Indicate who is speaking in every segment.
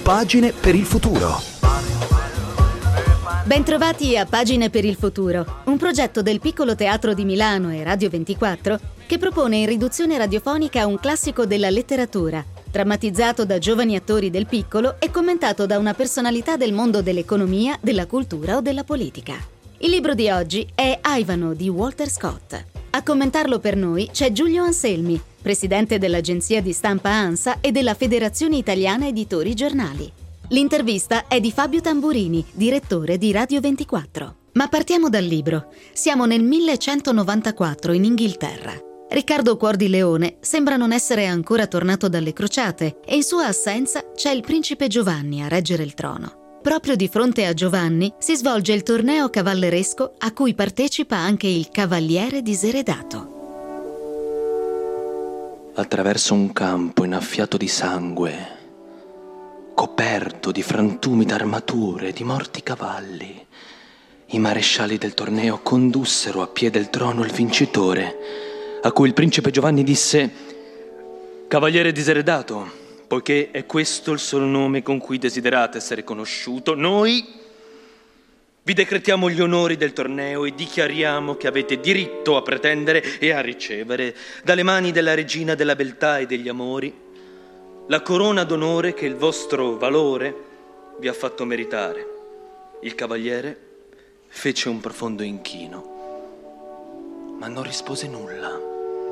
Speaker 1: Pagine per il futuro.
Speaker 2: Bentrovati a Pagine per il futuro, un progetto del Piccolo Teatro di Milano e Radio 24 che propone in riduzione radiofonica un classico della letteratura, drammatizzato da giovani attori del piccolo e commentato da una personalità del mondo dell'economia, della cultura o della politica. Il libro di oggi è Ivano di Walter Scott. A commentarlo per noi c'è Giulio Anselmi, presidente dell'agenzia di stampa ANSA e della Federazione Italiana Editori Giornali. L'intervista è di Fabio Tamburini, direttore di Radio 24. Ma partiamo dal libro. Siamo nel 1194 in Inghilterra. Riccardo Cuor di Leone sembra non essere ancora tornato dalle crociate e in sua assenza c'è il principe Giovanni a reggere il trono. Proprio di fronte a Giovanni si svolge il torneo cavalleresco a cui partecipa anche il cavaliere diseredato.
Speaker 3: Attraverso un campo innaffiato di sangue, coperto di frantumi d'armature, di morti cavalli, i marescialli del torneo condussero a piè del trono il vincitore, a cui il principe Giovanni disse: «Cavaliere diseredato, poiché è questo il solo nome con cui desiderate essere conosciuto, noi vi decretiamo gli onori del torneo e dichiariamo che avete diritto a pretendere e a ricevere dalle mani della regina della beltà e degli amori la corona d'onore che il vostro valore vi ha fatto meritare». Il cavaliere fece un profondo inchino, ma non rispose nulla.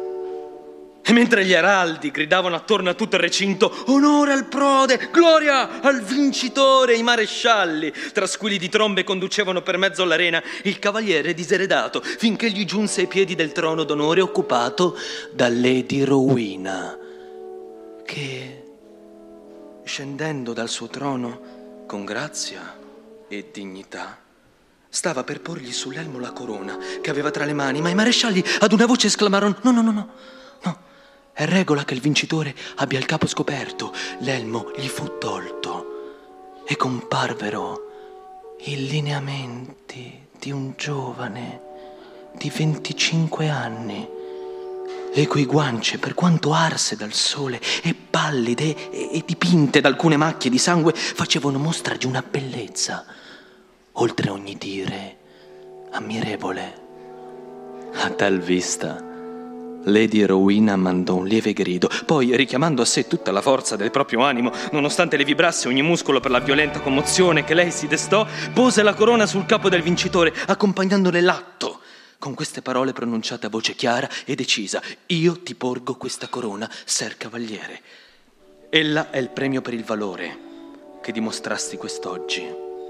Speaker 3: E mentre gli araldi gridavano attorno a tutto il recinto: «Onore al prode, gloria al vincitore!», i marescialli, tra squilli di trombe, conducevano per mezzo all'arena il cavaliere diseredato, finché gli giunse ai piedi del trono d'onore occupato da Lady Rowena, che, scendendo dal suo trono con grazia e dignità, stava per porgli sull'elmo la corona che aveva tra le mani, ma i marescialli ad una voce esclamarono: No, è regola che il vincitore abbia il capo scoperto». L'elmo gli fu tolto e comparvero i lineamenti di un giovane di 25 anni, le cui guance, per quanto arse dal sole e pallide e dipinte da alcune macchie di sangue, facevano mostra di una bellezza oltre ogni dire ammirevole. A tal vista Lady Rowena mandò un lieve grido, poi, richiamando a sé tutta la forza del proprio animo, nonostante le vibrasse ogni muscolo per la violenta commozione che lei si destò, pose la corona sul capo del vincitore, accompagnandone l'atto con queste parole pronunciate a voce chiara e decisa: «Io ti porgo questa corona, ser cavaliere. Ella è il premio per il valore che dimostrasti quest'oggi.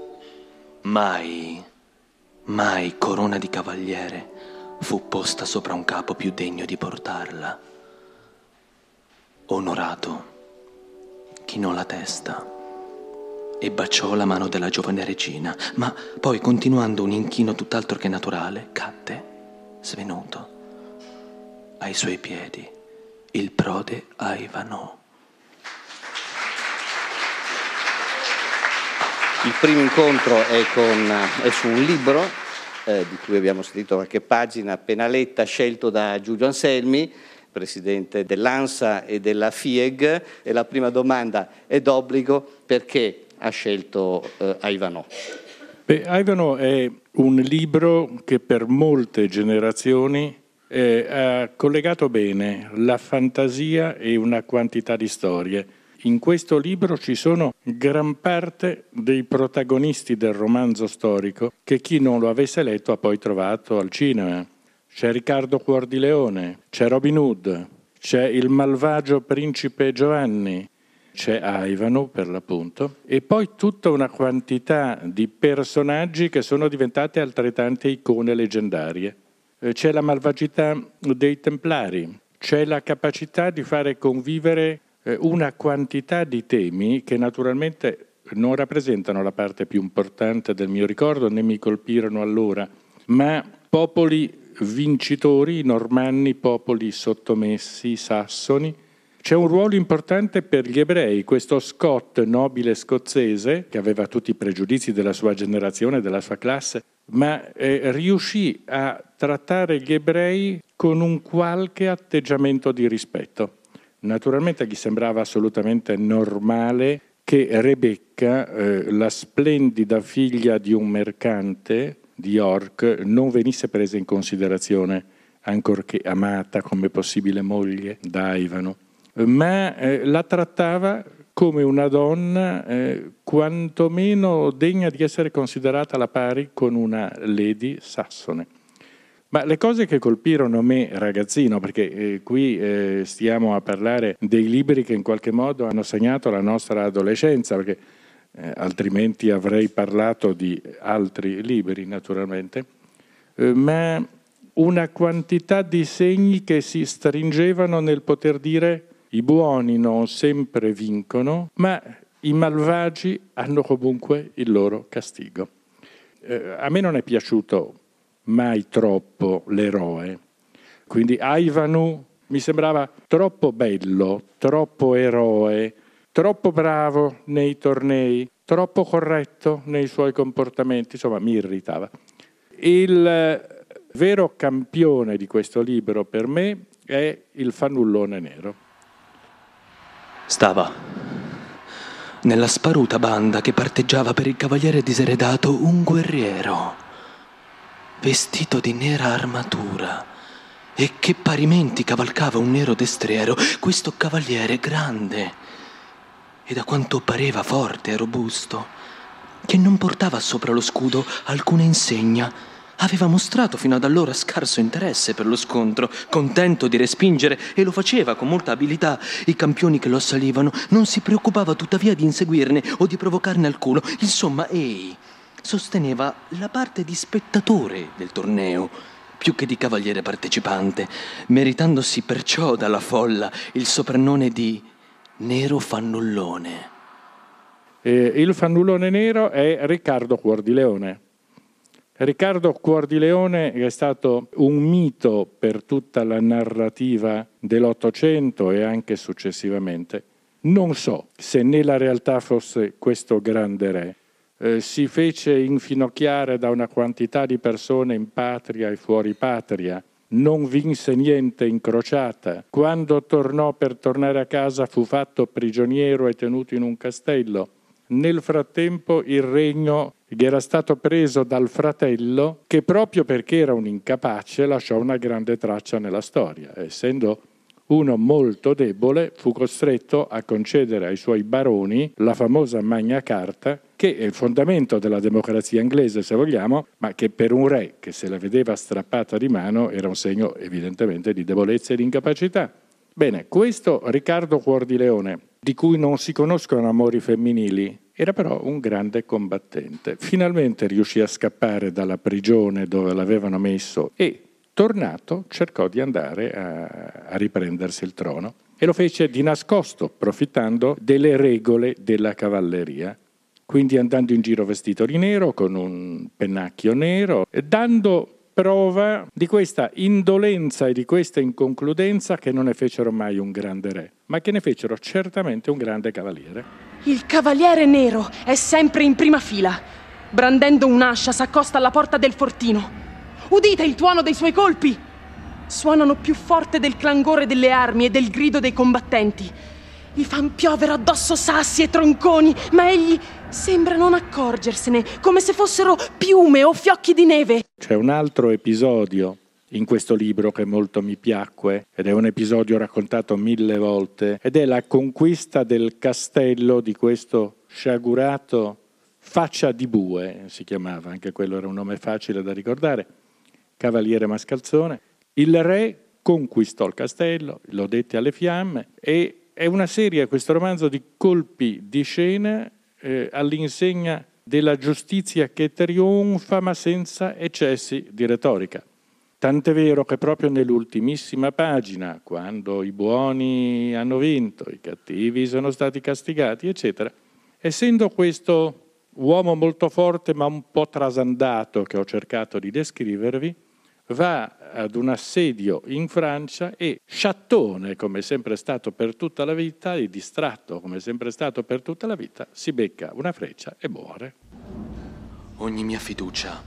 Speaker 3: Mai corona di cavaliere fu posta sopra un capo più degno di portarla. Onorato chinò la testa e baciò la mano della giovane regina, ma poi, continuando un inchino tutt'altro che naturale, cadde svenuto ai suoi piedi il prode Ivano.
Speaker 4: Il primo incontro è su un libro di cui abbiamo sentito qualche pagina appena letta, scelto da Giulio Anselmi, presidente dell'ANSA e della FIEG, e la prima domanda è d'obbligo: perché ha scelto Ivano?
Speaker 5: Ivano è un libro che per molte generazioni ha collegato bene la fantasia e una quantità di storie. In questo libro ci sono gran parte dei protagonisti del romanzo storico che chi non lo avesse letto ha poi trovato al cinema. C'è Riccardo Cuor di Leone, c'è Robin Hood, c'è il malvagio principe Giovanni, c'è Ivano per l'appunto, e poi tutta una quantità di personaggi che sono diventate altrettante icone leggendarie. C'è la malvagità dei Templari, c'è la capacità di fare convivere una quantità di temi che naturalmente non rappresentano la parte più importante del mio ricordo, né mi colpirono allora, ma popoli vincitori, i normanni, popoli sottomessi, i sassoni. C'è un ruolo importante per gli ebrei, questo Scott, nobile scozzese, che aveva tutti i pregiudizi della sua generazione, della sua classe, ma riuscì a trattare gli ebrei con un qualche atteggiamento di rispetto. Naturalmente gli sembrava assolutamente normale che Rebecca, la splendida figlia di un mercante di York, non venisse presa in considerazione, ancorché amata come possibile moglie da Ivano, ma la trattava come una donna quantomeno degna di essere considerata alla pari con una lady sassone. Ma le cose che colpirono me ragazzino, perché qui stiamo a parlare dei libri che in qualche modo hanno segnato la nostra adolescenza, perché altrimenti avrei parlato di altri libri naturalmente, ma una quantità di segni che si stringevano nel poter dire: i buoni non sempre vincono, ma i malvagi hanno comunque il loro castigo. A me non è piaciuto mai troppo l'eroe, quindi Ivanu mi sembrava troppo bello, troppo eroe, troppo bravo nei tornei, troppo corretto nei suoi comportamenti, insomma mi irritava. Il vero campione di questo libro per me è il fannullone nero.
Speaker 3: Stava nella sparuta banda che parteggiava per il cavaliere diseredato un guerriero, vestito di nera armatura, e che parimenti cavalcava un nero destriero. Questo cavaliere grande e da quanto pareva forte e robusto, che non portava sopra lo scudo alcuna insegna, aveva mostrato fino ad allora scarso interesse per lo scontro, contento di respingere, e lo faceva con molta abilità, i campioni che lo assalivano. Non si preoccupava tuttavia di inseguirne o di provocarne alcuno. Insomma, ei sosteneva la parte di spettatore del torneo più che di cavaliere partecipante, meritandosi perciò dalla folla il soprannome di Nero Fannullone.
Speaker 5: Il fannullone nero è Riccardo Cuor di Leone. Riccardo Cuor di Leone è stato un mito per tutta la narrativa dell'Ottocento e anche successivamente. Non so se nella realtà fosse questo grande re. Si fece infinocchiare da una quantità di persone in patria e fuori patria, non vinse niente in crociata. Quando tornò per tornare a casa fu fatto prigioniero e tenuto in un castello. Nel frattempo il regno gli era stato preso dal fratello, che proprio perché era un incapace lasciò una grande traccia nella storia. Essendo uno molto debole, fu costretto a concedere ai suoi baroni la famosa Magna Carta, che è il fondamento della democrazia inglese, se vogliamo, ma che per un re che se la vedeva strappata di mano era un segno evidentemente di debolezza e di incapacità. Bene, questo Riccardo Cuor di Leone, di cui non si conoscono amori femminili, era però un grande combattente. Finalmente riuscì a scappare dalla prigione dove l'avevano messo e, tornato, cercò di andare a riprendersi il trono. E lo fece di nascosto, approfittando delle regole della cavalleria. Quindi andando in giro vestito di nero, con un pennacchio nero, e dando prova di questa indolenza e di questa inconcludenza che non ne fecero mai un grande re, ma che ne fecero certamente un grande cavaliere.
Speaker 1: Il cavaliere nero è sempre in prima fila. Brandendo un'ascia s'accosta alla porta del fortino. Udite il tuono dei suoi colpi! Suonano più forte del clangore delle armi e del grido dei combattenti. Gli fan piovere addosso sassi e tronconi, ma egli sembra non accorgersene, come se fossero piume o fiocchi di neve.
Speaker 5: C'è un altro episodio in questo libro che molto mi piacque, ed è un episodio raccontato 1000 volte, ed è la conquista del castello di questo sciagurato Faccia di Bue, si chiamava, anche quello era un nome facile da ricordare, cavaliere mascalzone. Il re conquistò il castello, lo dette alle fiamme, e è una serie, questo romanzo, di colpi di scena all'insegna della giustizia che trionfa ma senza eccessi di retorica. Tant'è vero che proprio nell'ultimissima pagina, quando i buoni hanno vinto, i cattivi sono stati castigati, eccetera, essendo questo uomo molto forte ma un po' trasandato che ho cercato di descrivervi, va ad un assedio in Francia e, sciattone come sempre è stato per tutta la vita e distratto come sempre è stato per tutta la vita, si becca una freccia e muore.
Speaker 3: Ogni mia fiducia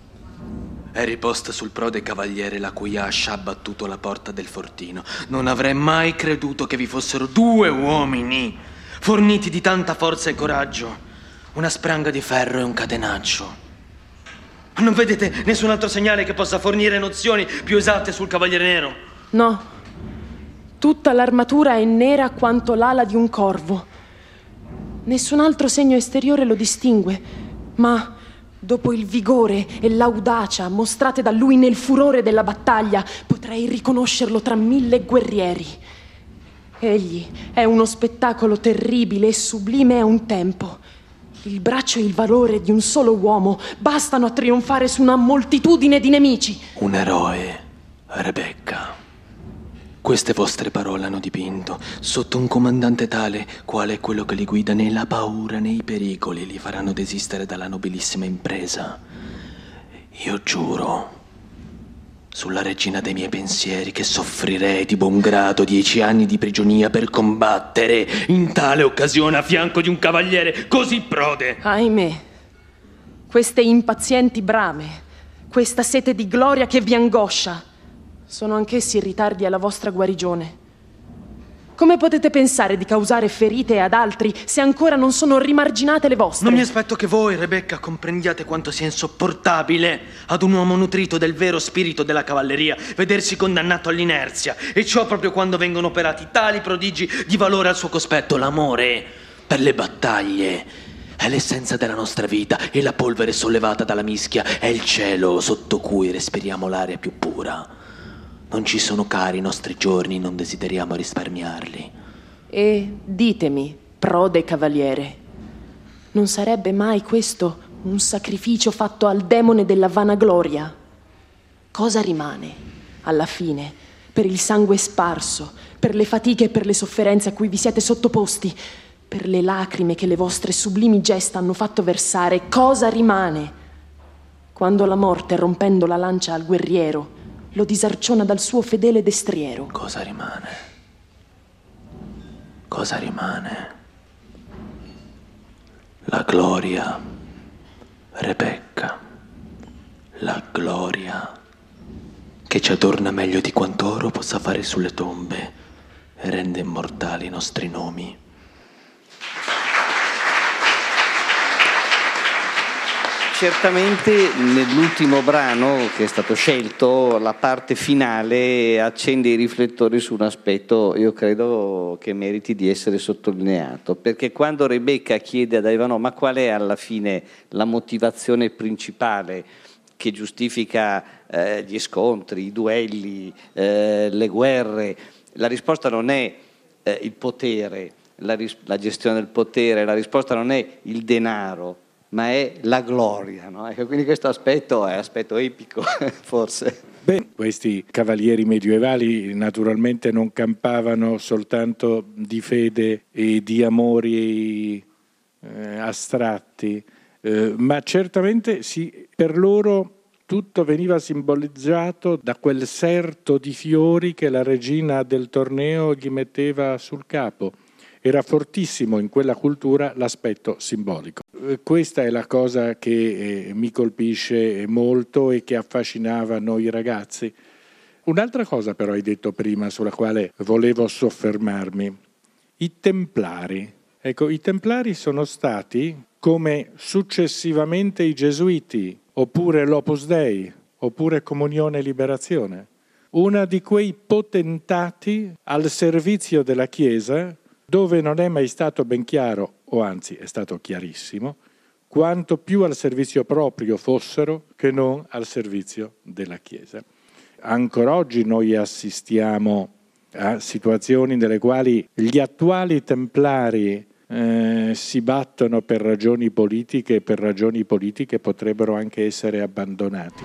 Speaker 3: è riposta sul prode cavaliere la cui ascia ha battuto la porta del fortino. Non avrei mai creduto che vi fossero 2 uomini forniti di tanta forza e coraggio, una spranga di ferro e un catenaccio. Non vedete nessun altro segnale che possa fornire nozioni più esatte sul Cavaliere Nero?
Speaker 1: No, tutta l'armatura è nera quanto l'ala di un corvo. Nessun altro segno esteriore lo distingue, ma dopo il vigore e l'audacia mostrate da lui nel furore della battaglia, potrei riconoscerlo tra 1000 guerrieri. Egli è uno spettacolo terribile e sublime a un tempo. Il braccio e il valore di un solo uomo bastano a trionfare su una moltitudine di nemici.
Speaker 3: Un eroe, Rebecca. Queste vostre parole hanno dipinto, sotto un comandante tale quale è quello che li guida, né la paura né i pericoli li faranno desistere dalla nobilissima impresa. Io giuro sulla regina dei miei pensieri che soffrirei di buon grado 10 anni di prigionia per combattere in tale occasione a fianco di un cavaliere così prode.
Speaker 1: Ahimè, queste impazienti brame, questa sete di gloria che vi angoscia, sono anch'essi ritardi alla vostra guarigione. Come potete pensare di causare ferite ad altri se ancora non sono rimarginate le vostre?
Speaker 3: Non mi aspetto che voi, Rebecca, comprendiate quanto sia insopportabile ad un uomo nutrito del vero spirito della cavalleria vedersi condannato all'inerzia, e ciò proprio quando vengono operati tali prodigi di valore al suo cospetto. L'amore per le battaglie è l'essenza della nostra vita, e la polvere sollevata dalla mischia è il cielo sotto cui respiriamo l'aria più pura. Non ci sono cari i nostri giorni, non desideriamo risparmiarli.
Speaker 1: E ditemi, prode cavaliere, non sarebbe mai questo un sacrificio fatto al demone della vanagloria? Cosa rimane, alla fine, per il sangue sparso, per le fatiche e per le sofferenze a cui vi siete sottoposti, per le lacrime che le vostre sublimi gesta hanno fatto versare? Cosa rimane quando la morte, rompendo la lancia al guerriero, lo disarciona dal suo fedele destriero?
Speaker 3: Cosa rimane? Cosa rimane? La gloria, Rebecca, la gloria che ci adorna meglio di quanto oro possa fare sulle tombe e rende immortali i nostri nomi.
Speaker 4: Certamente nell'ultimo brano che è stato scelto, la parte finale accende i riflettori su un aspetto, io credo, che meriti di essere sottolineato, perché quando Rebecca chiede ad Ivanhoe ma qual è alla fine la motivazione principale che giustifica gli scontri, i duelli, le guerre, la risposta non è il potere, la gestione del potere, la risposta non è il denaro, ma è la gloria, no? Ecco, quindi questo aspetto è aspetto epico, forse.
Speaker 5: Beh, questi cavalieri medievali naturalmente non campavano soltanto di fede e di amori astratti, ma certamente per loro tutto veniva simboleggiato da quel serto di fiori che la regina del torneo gli metteva sul capo. Era fortissimo in quella cultura l'aspetto simbolico. Questa è la cosa che mi colpisce molto e che affascinava noi ragazzi. Un'altra cosa però hai detto prima, sulla quale volevo soffermarmi: i Templari. Ecco, i Templari sono stati, come successivamente i Gesuiti, oppure l'Opus Dei, oppure Comunione e Liberazione, una di quei potentati al servizio della Chiesa, dove non è mai stato ben chiaro, o anzi è stato chiarissimo, quanto più al servizio proprio fossero che non al servizio della Chiesa. Ancora oggi noi assistiamo a situazioni nelle quali gli attuali templari si battono per ragioni politiche, e per ragioni politiche potrebbero anche essere abbandonati.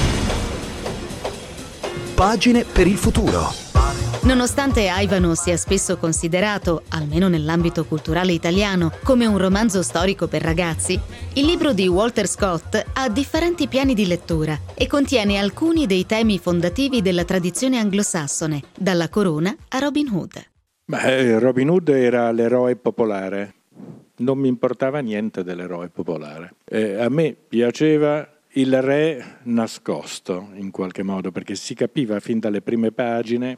Speaker 6: Pagine per il futuro.
Speaker 2: Nonostante Ivanhoe sia spesso considerato, almeno nell'ambito culturale italiano, come un romanzo storico per ragazzi, il libro di Walter Scott ha differenti piani di lettura e contiene alcuni dei temi fondativi della tradizione anglosassone, dalla corona a Robin Hood.
Speaker 5: Robin Hood era l'eroe popolare, non mi importava niente dell'eroe popolare. A me piaceva il re nascosto, in qualche modo, perché si capiva fin dalle prime pagine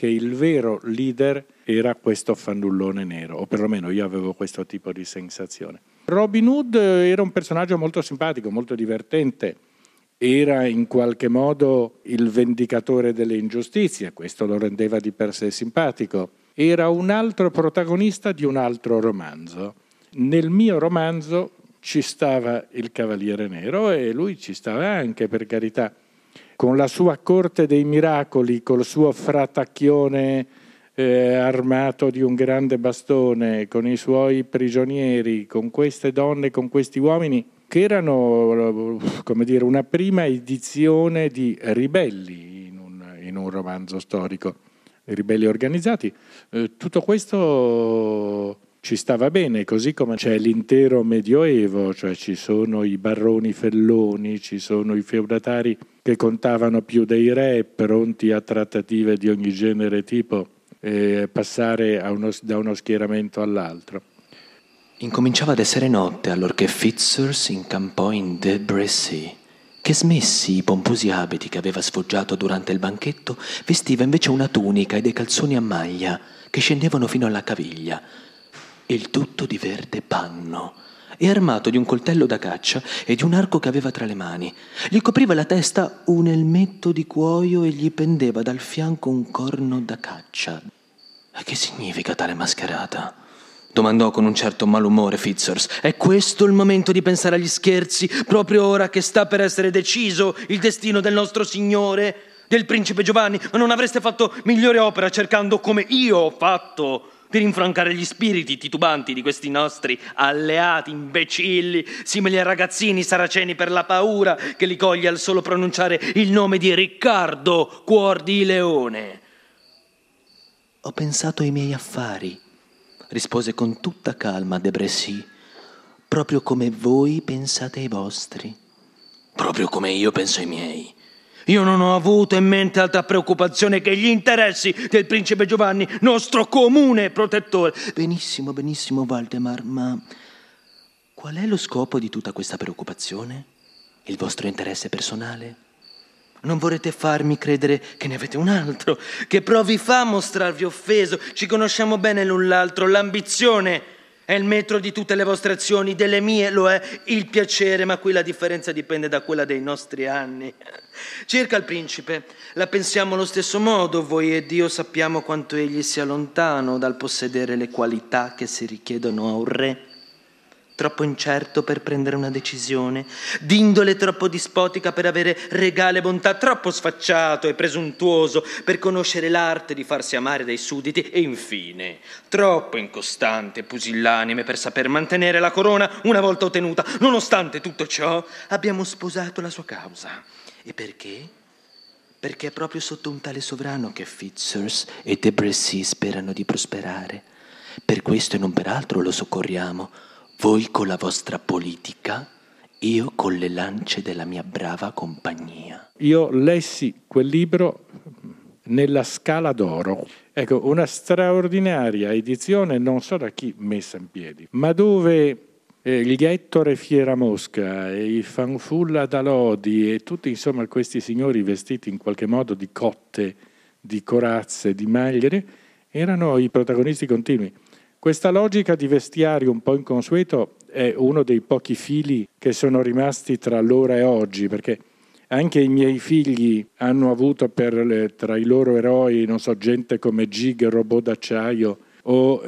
Speaker 5: che il vero leader era questo fannullone nero, o perlomeno io avevo questo tipo di sensazione. Robin Hood era un personaggio molto simpatico, molto divertente, era in qualche modo il vendicatore delle ingiustizie, questo lo rendeva di per sé simpatico. Era un altro protagonista di un altro romanzo. Nel mio romanzo ci stava il Cavaliere Nero e lui ci stava anche, per carità, con la sua corte dei miracoli, col suo fratacchione armato di un grande bastone, con i suoi prigionieri, con queste donne, con questi uomini, che erano, come dire, una prima edizione di ribelli in un romanzo storico, ribelli organizzati. Tutto questo ci stava bene, così come c'è l'intero Medioevo, cioè ci sono i baroni felloni, ci sono i feudatari che contavano più dei re, pronti a trattative di ogni genere e tipo, passare da uno schieramento all'altro.
Speaker 7: Incominciava ad essere notte allorché Fitzurse incampò in De Bressy, che, smessi i pomposi abiti che aveva sfoggiato durante il banchetto, vestiva invece una tunica e dei calzoni a maglia che scendevano fino alla caviglia, il tutto di verde panno, e armato di un coltello da caccia e di un arco che aveva tra le mani. Gli copriva la testa un elmetto di cuoio e gli pendeva dal fianco un corno da caccia. Che significa tale mascherata? Domandò con un certo malumore Fitzurse. È questo il momento di pensare agli scherzi, proprio ora che sta per essere deciso il destino del nostro Signore, del principe Giovanni? Ma non avreste fatto migliore opera cercando, come io ho fatto, di rinfrancare gli spiriti titubanti di questi nostri alleati imbecilli, simili a ragazzini saraceni per la paura che li coglie al solo pronunciare il nome di Riccardo, cuor di leone. Ho pensato ai miei affari, rispose con tutta calma De Bressy, proprio come voi pensate ai vostri. Proprio come io penso ai miei. Io non ho avuto in mente altra preoccupazione che gli interessi del principe Giovanni, nostro comune protettore. Benissimo, benissimo, Valdemar, ma qual è lo scopo di tutta questa preoccupazione? Il vostro interesse personale? Non vorrete farmi credere che ne avete un altro? Che provi fa a mostrarvi offeso? Ci conosciamo bene l'un l'altro. L'ambizione è il metro di tutte le vostre azioni, delle mie lo è il piacere, ma qui la differenza dipende da quella dei nostri anni. Circa il principe, la pensiamo allo stesso modo, voi ed io sappiamo quanto egli sia lontano dal possedere le qualità che si richiedono a un re. Troppo incerto per prendere una decisione, d'indole troppo dispotica per avere regale bontà, troppo sfacciato e presuntuoso per conoscere l'arte di farsi amare dai sudditi e infine troppo incostante e pusillanime per saper mantenere la corona una volta ottenuta. Nonostante tutto ciò, abbiamo sposato la sua causa. E perché? Perché è proprio sotto un tale sovrano che Fitzurse e De Bressy sperano di prosperare. Per questo e non per altro lo soccorriamo. Voi con la vostra politica, io con le lance della mia brava compagnia.
Speaker 5: Io lessi quel libro nella Scala d'Oro. Ecco, una straordinaria edizione, non so da chi messa in piedi, ma dove gli Ettore Fieramosca e i Fanfulla d'Alodi e tutti insomma questi signori vestiti in qualche modo di cotte, di corazze, di maglie, erano i protagonisti continui. Questa logica di vestiario un po' inconsueto è uno dei pochi fili che sono rimasti tra allora e oggi, perché anche i miei figli hanno avuto tra i loro eroi, non so, gente come Gig, robot d'acciaio, o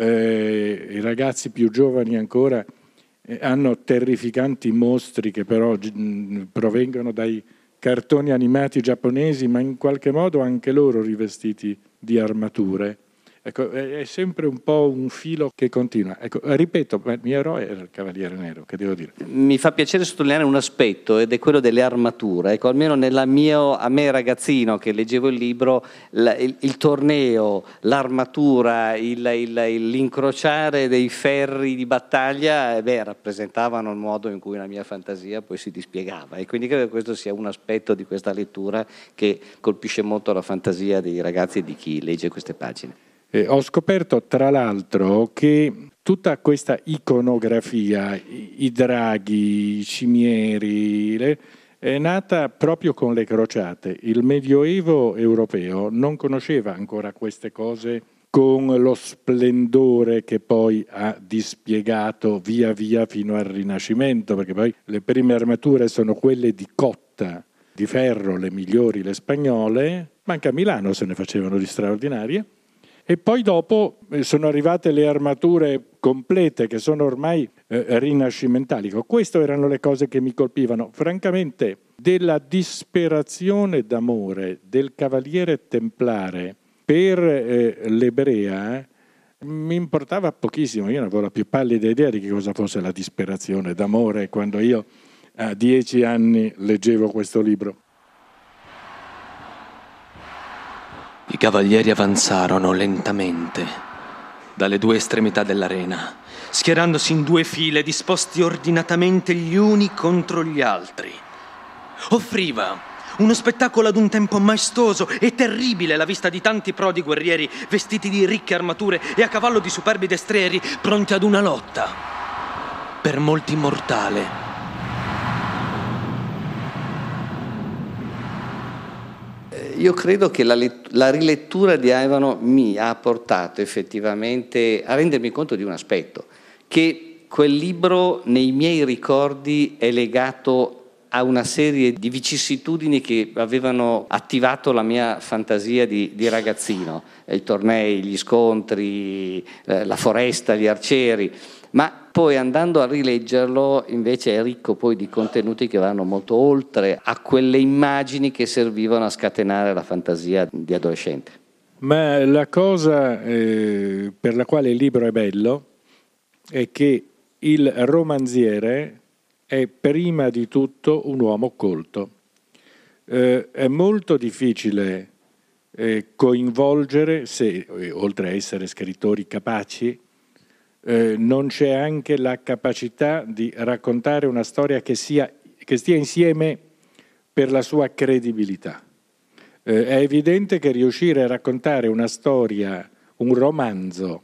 Speaker 5: i ragazzi più giovani ancora hanno terrificanti mostri che però provengono dai cartoni animati giapponesi, ma in qualche modo anche loro rivestiti di armature. Ecco, è sempre un po' un filo che continua. Ecco, ripeto, il mio eroe era il Cavaliere Nero, che devo dire.
Speaker 4: Mi fa piacere sottolineare un aspetto, ed è quello delle armature. Ecco, almeno a me ragazzino che leggevo il libro, il torneo, l'armatura, l'incrociare dei ferri di battaglia, rappresentavano il modo in cui la mia fantasia poi si dispiegava. E quindi credo che questo sia un aspetto di questa lettura che colpisce molto la fantasia dei ragazzi e di chi legge queste pagine.
Speaker 5: Ho scoperto tra l'altro che tutta questa iconografia, i draghi, i cimieri, è nata proprio con le crociate. Il Medioevo europeo non conosceva ancora queste cose con lo splendore che poi ha dispiegato via via fino al Rinascimento, perché poi le prime armature sono quelle di cotta, di ferro, le migliori, le spagnole, ma anche a Milano se ne facevano di straordinarie. E poi dopo sono arrivate le armature complete che sono ormai rinascimentali. Queste erano le cose che mi colpivano. Francamente, della disperazione d'amore del cavaliere templare per l'ebrea mi importava pochissimo. Io non avevo la più pallida idea di che cosa fosse la disperazione d'amore quando io a 10 anni leggevo questo libro.
Speaker 7: I cavalieri avanzarono lentamente dalle due estremità dell'arena,
Speaker 3: schierandosi in due file disposti ordinatamente gli uni contro gli altri. Offriva uno spettacolo ad un tempo maestoso e terribile alla vista di tanti prodi guerrieri vestiti di ricche armature e a cavallo di superbi destrieri pronti ad una lotta, per molti mortale.
Speaker 4: Io credo che la rilettura di Ivano mi ha portato effettivamente a rendermi conto di un aspetto, che quel libro nei miei ricordi è legato a una serie di vicissitudini che avevano attivato la mia fantasia di ragazzino, i tornei, gli scontri, la foresta, gli arcieri, ma poi andando a rileggerlo invece è ricco poi di contenuti che vanno molto oltre a quelle immagini che servivano a scatenare la fantasia di adolescente.
Speaker 5: Ma la cosa per la quale il libro è bello è che il romanziere è prima di tutto un uomo colto. È molto difficile coinvolgere, se oltre a essere scrittori capaci, non c'è anche la capacità di raccontare una storia che stia insieme per la sua credibilità. È evidente che riuscire a raccontare una storia, un romanzo,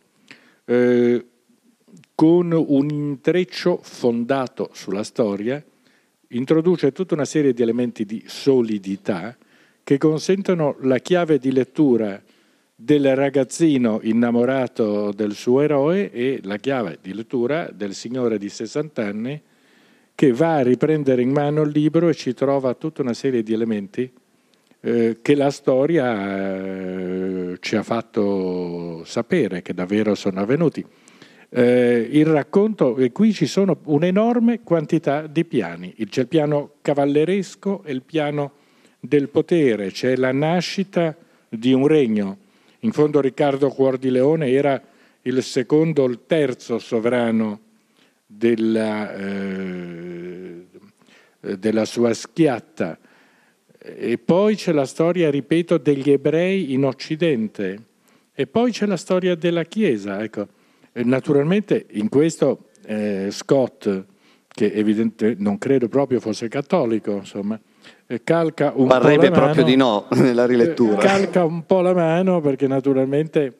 Speaker 5: con un intreccio fondato sulla storia, introduce tutta una serie di elementi di solidità che consentono la chiave di lettura del ragazzino innamorato del suo eroe e la chiave di lettura del signore di 60 anni che va a riprendere in mano il libro e ci trova tutta una serie di elementi che la storia ci ha fatto sapere che davvero sono avvenuti. Il racconto, e qui ci sono un'enorme quantità di piani, c'è il piano cavalleresco e il piano del potere, c'è la nascita di un regno. In fondo Riccardo Cuor di Leone era il secondo o il terzo sovrano della sua schiatta. E poi c'è la storia, ripeto, degli ebrei in Occidente. E poi c'è la storia della Chiesa. Ecco. Naturalmente in questo Scott, che evidentemente non credo proprio fosse cattolico, insomma, calca un
Speaker 4: Parrebbe
Speaker 5: po' la
Speaker 4: proprio
Speaker 5: mano,
Speaker 4: di no nella rilettura.
Speaker 5: Calca un po' la mano perché naturalmente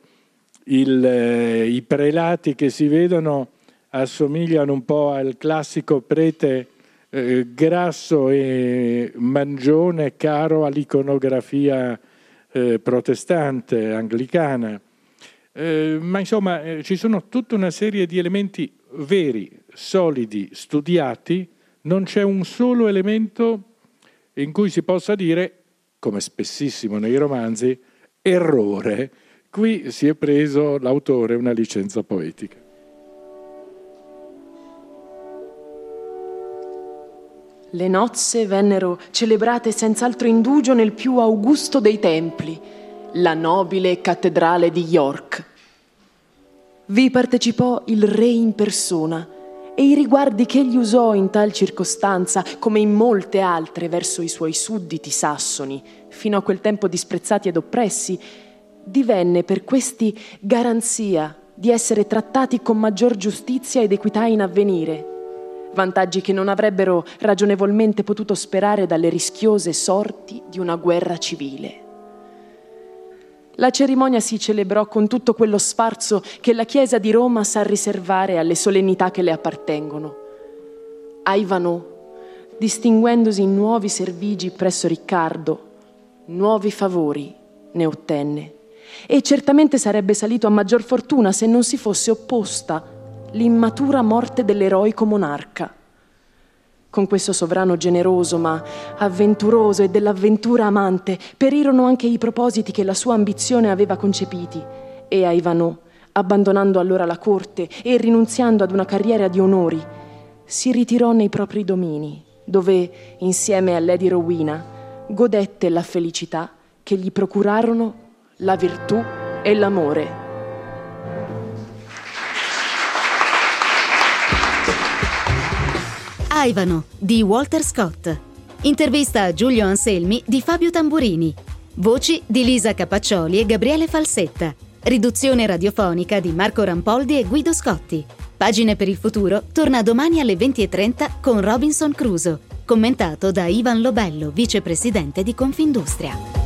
Speaker 5: i prelati che si vedono assomigliano un po' al classico prete grasso e mangione caro all'iconografia protestante, anglicana. Ma insomma ci sono tutta una serie di elementi veri, solidi, studiati, non c'è un solo elemento in cui si possa dire, come spessissimo nei romanzi, errore, qui si è preso l'autore una licenza poetica.
Speaker 1: Le nozze vennero celebrate senz'altro indugio nel più augusto dei templi, la nobile cattedrale di York. Vi partecipò il re in persona e i riguardi che egli usò in tal circostanza, come in molte altre verso i suoi sudditi sassoni, fino a quel tempo disprezzati ed oppressi, divenne per questi garanzia di essere trattati con maggior giustizia ed equità in avvenire, vantaggi che non avrebbero ragionevolmente potuto sperare dalle rischiose sorti di una guerra civile. La cerimonia si celebrò con tutto quello sfarzo che la Chiesa di Roma sa riservare alle solennità che le appartengono. Ivano distinguendosi in nuovi servigi presso Riccardo. Nuovi favori ne ottenne, e certamente sarebbe salito a maggior fortuna se non si fosse opposta l'immatura morte dell'eroico monarca. Con questo sovrano generoso ma avventuroso e dell'avventura amante perirono anche i propositi che la sua ambizione aveva concepiti, e Aivanò, abbandonando allora la corte e rinunziando ad una carriera di onori, si ritirò nei propri domini, dove, insieme a Lady Rowena, godette la felicità che gli procurarono la virtù e l'amore.
Speaker 2: Aivanò di Walter Scott. Intervista a Giulio Anselmi di Fabio Tamburini. Voci di Lisa Capaccioli e Gabriele Falsetta. Riduzione radiofonica di Marco Rampoldi e Guido Scotti. Pagine per il futuro torna domani alle 20:30 con Robinson Crusoe, commentato da Ivan Lobello, vicepresidente di Confindustria.